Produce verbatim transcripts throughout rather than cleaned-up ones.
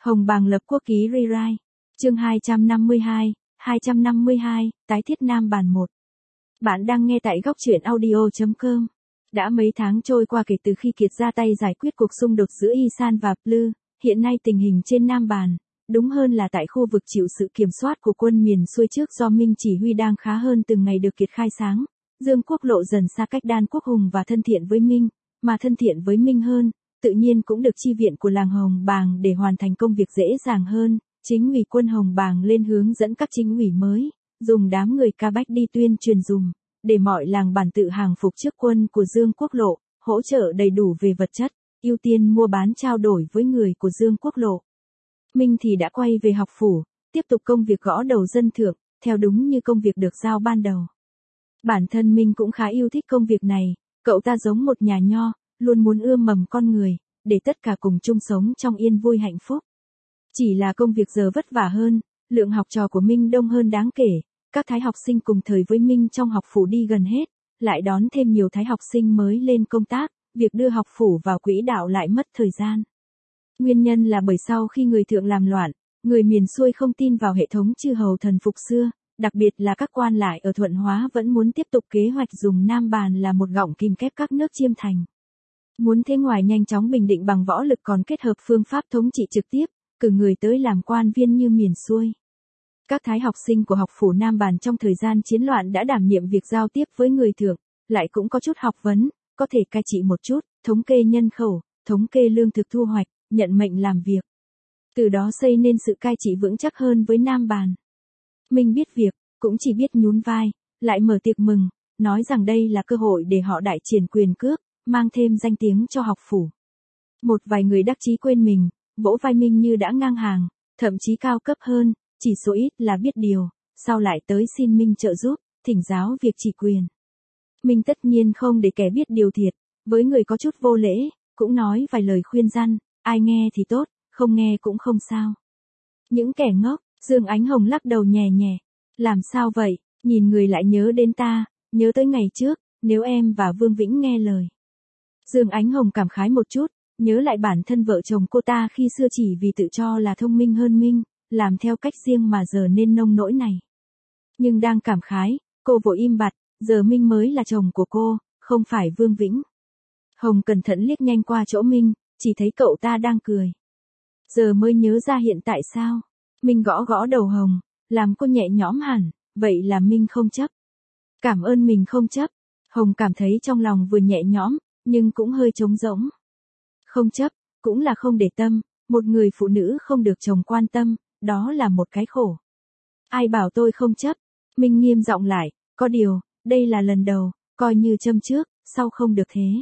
Hồng Bàng lập quốc ký rewrite. Chương hai trăm năm mươi hai, hai trăm năm mươi hai, tái thiết Nam Bàn một. Bạn đang nghe tại góc truyện audio chấm com. Đã mấy tháng trôi qua kể từ khi Kiệt ra tay giải quyết cuộc xung đột giữa Isan và Plư, hiện nay tình hình trên Nam Bàn, đúng hơn là tại khu vực chịu sự kiểm soát của quân miền xuôi trước do Minh chỉ huy đang khá hơn từng ngày được Kiệt khai sáng. Dương Quốc Lộ dần xa cách Đan Quốc Hùng và thân thiện với Minh, mà thân thiện với Minh hơn, tự nhiên cũng được chi viện của làng Hồng Bàng để hoàn thành công việc dễ dàng hơn. Chính ủy quân Hồng Bàng lên hướng dẫn các chính ủy mới, dùng đám người Ca Bách đi tuyên truyền dùm, để mọi làng bản tự hàng phục trước quân của Dương Quốc Lộ, hỗ trợ đầy đủ về vật chất, ưu tiên mua bán trao đổi với người của Dương Quốc Lộ. Minh thì đã quay về học phủ, tiếp tục công việc gõ đầu dân thượng, theo đúng như công việc được giao ban đầu. Bản thân Minh cũng khá yêu thích công việc này, cậu ta giống một nhà nho, luôn muốn ươm mầm con người, để tất cả cùng chung sống trong yên vui hạnh phúc. Chỉ là công việc giờ vất vả hơn, lượng học trò của Minh đông hơn đáng kể, các thái học sinh cùng thời với Minh trong học phủ đi gần hết, lại đón thêm nhiều thái học sinh mới lên công tác, việc đưa học phủ vào quỹ đạo lại mất thời gian. Nguyên nhân là bởi sau khi người thượng làm loạn, người miền xuôi không tin vào hệ thống chư hầu thần phục xưa, đặc biệt là các quan lại ở Thuận Hóa vẫn muốn tiếp tục kế hoạch dùng Nam Bàn là một gọng kìm kép các nước chiêm thành. Muốn thế ngoài nhanh chóng bình định bằng võ lực còn kết hợp phương pháp thống trị trực tiếp, cử người tới làm quan viên như miền xuôi. Các thái học sinh của học phủ Nam Bàn trong thời gian chiến loạn đã đảm nhiệm việc giao tiếp với người thượng, lại cũng có chút học vấn, có thể cai trị một chút, thống kê nhân khẩu, thống kê lương thực thu hoạch, nhận mệnh làm việc. Từ đó xây nên sự cai trị vững chắc hơn với Nam Bàn. Minh biết việc, cũng chỉ biết nhún vai, lại mở tiệc mừng, nói rằng đây là cơ hội để họ đại triển quyền cước, mang thêm danh tiếng cho học phủ. Một vài người đắc chí quên mình, vỗ vai Minh như đã ngang hàng, thậm chí cao cấp hơn, chỉ số ít là biết điều, sau lại tới xin Minh trợ giúp, thỉnh giáo việc chỉ quyền. Minh tất nhiên không để kẻ biết điều thiệt, với người có chút vô lễ, cũng nói vài lời khuyên răn, ai nghe thì tốt, không nghe cũng không sao. Những kẻ ngốc, Dương Ánh Hồng lắc đầu nhẹ nhẹ, làm sao vậy, nhìn người lại nhớ đến ta, nhớ tới ngày trước, nếu em và Vương Vĩnh nghe lời. Dương Ánh Hồng cảm khái một chút, nhớ lại bản thân vợ chồng cô ta khi xưa chỉ vì tự cho là thông minh hơn Minh, làm theo cách riêng mà giờ nên nông nỗi này. Nhưng đang cảm khái, cô vội im bặt, giờ Minh mới là chồng của cô, không phải Vương Vĩnh. Hồng cẩn thận liếc nhanh qua chỗ Minh, chỉ thấy cậu ta đang cười. Giờ mới nhớ ra hiện tại sao. Minh gõ gõ đầu Hồng, làm cô nhẹ nhõm hẳn, vậy là Minh không chấp. Cảm ơn mình không chấp. Hồng cảm thấy trong lòng vừa nhẹ nhõm, nhưng cũng hơi trống rỗng. Không chấp, cũng là không để tâm, một người phụ nữ không được chồng quan tâm, đó là một cái khổ. Ai bảo tôi không chấp? Minh nghiêm giọng lại, có điều, đây là lần đầu, coi như châm trước, sau không được thế.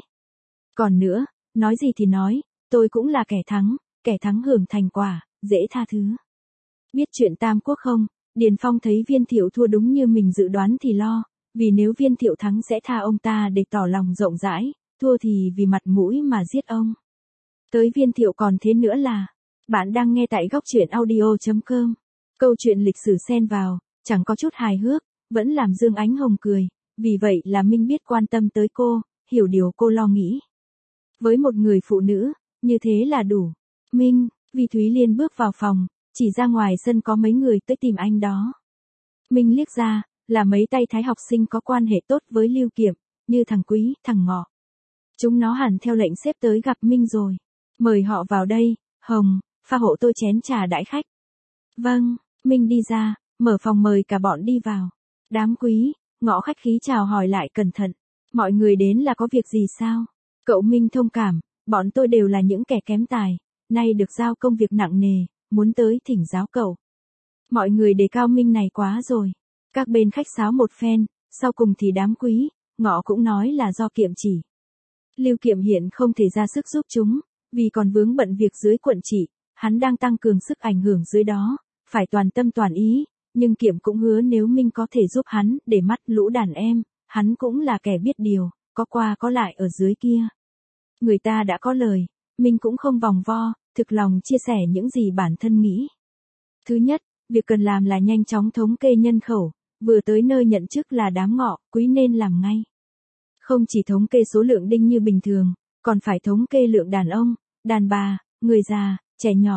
Còn nữa, nói gì thì nói, tôi cũng là kẻ thắng, kẻ thắng hưởng thành quả, dễ tha thứ. Biết chuyện Tam Quốc không, Điền Phong thấy Viên Thiệu thua đúng như mình dự đoán thì lo, vì nếu Viên Thiệu thắng sẽ tha ông ta để tỏ lòng rộng rãi, thua thì vì mặt mũi mà giết ông. Tới Viên Thiệu còn thế nữa là, bạn đang nghe tại góc truyện audio chấm com. Câu chuyện lịch sử xen vào, chẳng có chút hài hước, vẫn làm Dương Ánh Hồng cười, vì vậy là Minh biết quan tâm tới cô, hiểu điều cô lo nghĩ. Với một người phụ nữ, như thế là đủ. Minh, Vi Thúy Liên bước vào phòng, chỉ ra ngoài sân có mấy người tới tìm anh đó. Minh liếc ra, là mấy tay thái học sinh có quan hệ tốt với Lưu Kiệm, như thằng Quý, thằng Ngọ. Chúng nó hẳn theo lệnh xếp tới gặp Minh rồi. Mời họ vào đây, Hồng, pha hộ tôi chén trà đãi khách. Vâng, Minh đi ra, mở phòng mời cả bọn đi vào. Đám Quý, Ngọ khách khí chào hỏi lại cẩn thận. Mọi người đến là có việc gì sao? Cậu Minh thông cảm, bọn tôi đều là những kẻ kém tài, nay được giao công việc nặng nề, muốn tới thỉnh giáo cậu. Mọi người đề cao Minh này quá rồi. Các bên khách sáo một phen, sau cùng thì đám Quý, Ngọ cũng nói là do Kiệm chỉ. Lưu Kiệm hiện không thể ra sức giúp chúng, vì còn vướng bận việc dưới quận trị, hắn đang tăng cường sức ảnh hưởng dưới đó, phải toàn tâm toàn ý, nhưng Kiệm cũng hứa nếu Minh có thể giúp hắn để mắt lũ đàn em, hắn cũng là kẻ biết điều, có qua có lại ở dưới kia. Người ta đã có lời, Minh cũng không vòng vo, thực lòng chia sẻ những gì bản thân nghĩ. Thứ nhất, việc cần làm là nhanh chóng thống kê nhân khẩu, vừa tới nơi nhận chức là đám Ngọ, Quý nên làm ngay. Không chỉ thống kê số lượng đinh như bình thường, còn phải thống kê lượng đàn ông, đàn bà, người già, trẻ nhỏ,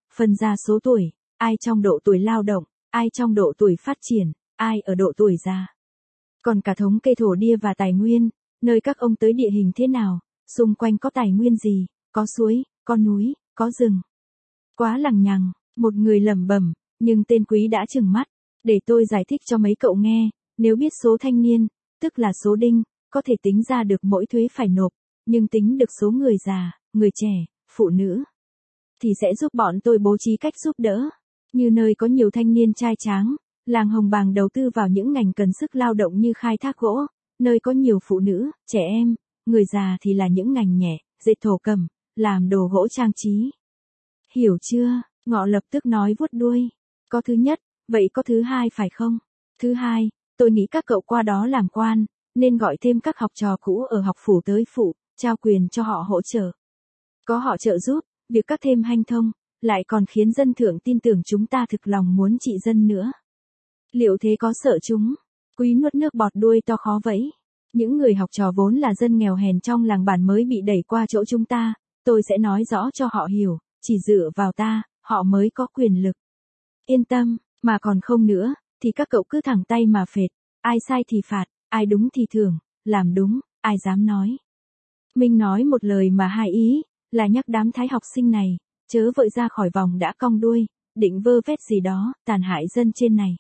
phân ra số tuổi, ai trong độ tuổi lao động, ai trong độ tuổi phát triển, ai ở độ tuổi già. Còn cả thống kê thổ địa và tài nguyên, nơi các ông tới địa hình thế nào, xung quanh có tài nguyên gì, có suối, có núi, có rừng. Quá lằng nhằng, một người lẩm bẩm, nhưng tên Quý đã trừng mắt. Để tôi giải thích cho mấy cậu nghe, nếu biết số thanh niên, tức là số đinh, có thể tính ra được mỗi thuế phải nộp, nhưng tính được số người già, người trẻ, phụ nữ, thì sẽ giúp bọn tôi bố trí cách giúp đỡ. Như nơi có nhiều thanh niên trai tráng, làng Hồng Bàng đầu tư vào những ngành cần sức lao động như khai thác gỗ, nơi có nhiều phụ nữ, trẻ em, người già thì là những ngành nhẹ, dệt thổ cẩm, làm đồ gỗ trang trí. Hiểu chưa? Ngọ lập tức nói vuốt đuôi. Có thứ nhất, vậy có thứ hai phải không? Thứ hai, tôi nghĩ các cậu qua đó làm quan, nên gọi thêm các học trò cũ ở học phủ tới phụ, trao quyền cho họ hỗ trợ. Có họ trợ giúp, việc các thêm hanh thông, lại còn khiến dân thượng tin tưởng chúng ta thực lòng muốn trị dân nữa. Liệu thế có sợ chúng? Quý nuốt nước bọt đuôi to khó vẫy. Những người học trò vốn là dân nghèo hèn trong làng bản mới bị đẩy qua chỗ chúng ta, tôi sẽ nói rõ cho họ hiểu, chỉ dựa vào ta, họ mới có quyền lực. Yên tâm, mà còn không nữa, thì các cậu cứ thẳng tay mà phệt, ai sai thì phạt, ai đúng thì thưởng, làm đúng, ai dám nói. Minh nói một lời mà hai ý, là nhắc đám thái học sinh này, chớ vội ra khỏi vòng đã cong đuôi, định vơ vét gì đó, tàn hại dân trên này.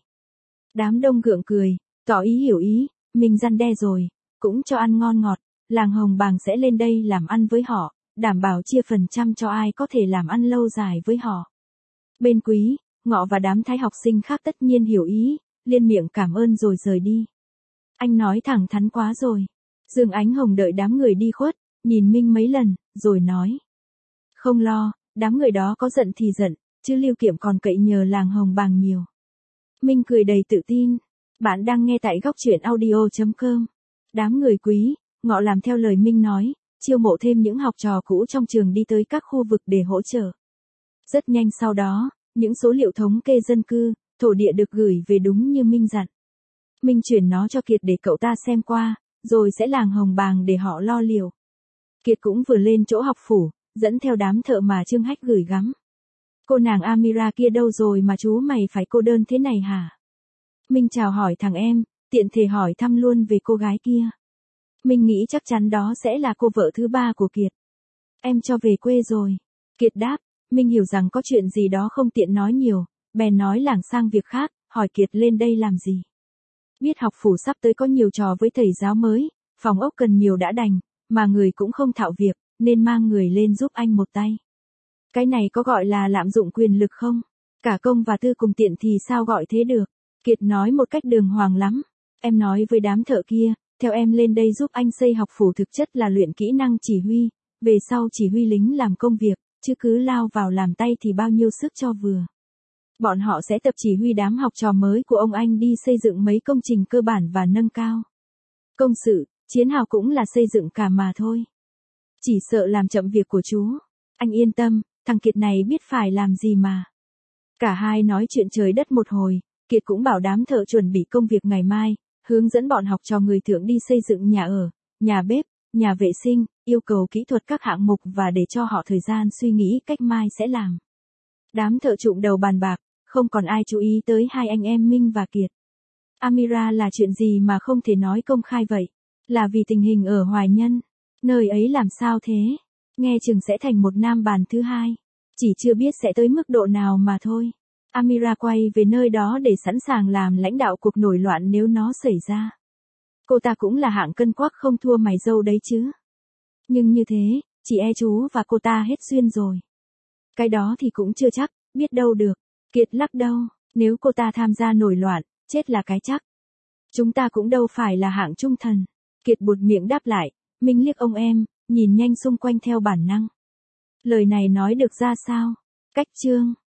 Đám đông gượng cười, tỏ ý hiểu ý, mình răn đe rồi, cũng cho ăn ngon ngọt, làng Hồng Bàng sẽ lên đây làm ăn với họ, đảm bảo chia phần trăm cho ai có thể làm ăn lâu dài với họ. Bên Quý, Ngọ và đám thái học sinh khác tất nhiên hiểu ý, liên miệng cảm ơn rồi rời đi. Anh nói thẳng thắn quá rồi. Dương Ánh Hồng đợi đám người đi khuất, nhìn Minh mấy lần, rồi nói. Không lo, đám người đó có giận thì giận, chứ Lưu Kiệm còn cậy nhờ làng Hồng Bàng nhiều. Minh cười đầy tự tin. Bạn đang nghe tại góc truyện audio chấm com. Đám người Quý, Ngọ làm theo lời Minh nói, chiêu mộ thêm những học trò cũ trong trường đi tới các khu vực để hỗ trợ. Rất nhanh sau đó, những số liệu thống kê dân cư, thổ địa được gửi về đúng như Minh dặn. Minh chuyển nó cho Kiệt để cậu ta xem qua, rồi sẽ làng Hồng Bàng để họ lo liệu. Kiệt cũng vừa lên chỗ học phủ, dẫn theo đám thợ mà Trương Hách gửi gắm. Cô nàng Amira kia đâu rồi mà chú mày phải cô đơn thế này hả? Minh chào hỏi thằng em, tiện thể hỏi thăm luôn về cô gái kia. Minh nghĩ chắc chắn đó sẽ là cô vợ thứ ba của Kiệt. Em cho về quê rồi. Kiệt đáp, Minh hiểu rằng có chuyện gì đó không tiện nói nhiều, bèn nói lảng sang việc khác, hỏi Kiệt lên đây làm gì. Biết học phủ sắp tới có nhiều trò với thầy giáo mới, phòng ốc cần nhiều đã đành, mà người cũng không thạo việc, nên mang người lên giúp anh một tay. Cái này có gọi là lạm dụng quyền lực không? Cả công và tư cùng tiện thì sao gọi thế được? Kiệt nói một cách đường hoàng lắm. Em nói với đám thợ kia, theo em lên đây giúp anh xây học phủ thực chất là luyện kỹ năng chỉ huy, về sau chỉ huy lính làm công việc, chứ cứ lao vào làm tay thì bao nhiêu sức cho vừa. Bọn họ sẽ tập chỉ huy đám học trò mới của ông anh đi xây dựng mấy công trình cơ bản và nâng cao. Công sự, chiến hào cũng là xây dựng cả mà thôi. Chỉ sợ làm chậm việc của chú. Anh yên tâm, thằng Kiệt này biết phải làm gì mà. Cả hai nói chuyện trời đất một hồi, Kiệt cũng bảo đám thợ chuẩn bị công việc ngày mai, hướng dẫn bọn học trò người thượng đi xây dựng nhà ở, nhà bếp, nhà vệ sinh, yêu cầu kỹ thuật các hạng mục và để cho họ thời gian suy nghĩ cách mai sẽ làm. Đám thợ trụm đầu bàn bạc, không còn ai chú ý tới hai anh em Minh và Kiệt. Amira là chuyện gì mà không thể nói công khai vậy? Là vì tình hình ở Hoài Nhân. Nơi ấy làm sao thế? Nghe chừng sẽ thành một nam bàn thứ hai. Chỉ chưa biết sẽ tới mức độ nào mà thôi. Amira quay về nơi đó để sẵn sàng làm lãnh đạo cuộc nổi loạn nếu nó xảy ra. Cô ta cũng là hạng cân quắc không thua mày dâu đấy chứ. Nhưng như thế, chỉ e chú và cô ta hết duyên rồi. Cái đó thì cũng chưa chắc, biết đâu được. Kiệt lắc đầu, nếu cô ta tham gia nổi loạn, chết là cái chắc. Chúng ta cũng đâu phải là hạng trung thần. Kiệt buột miệng đáp lại, Minh liếc ông em, nhìn nhanh xung quanh theo bản năng. Lời này nói được ra sao? Cách chương.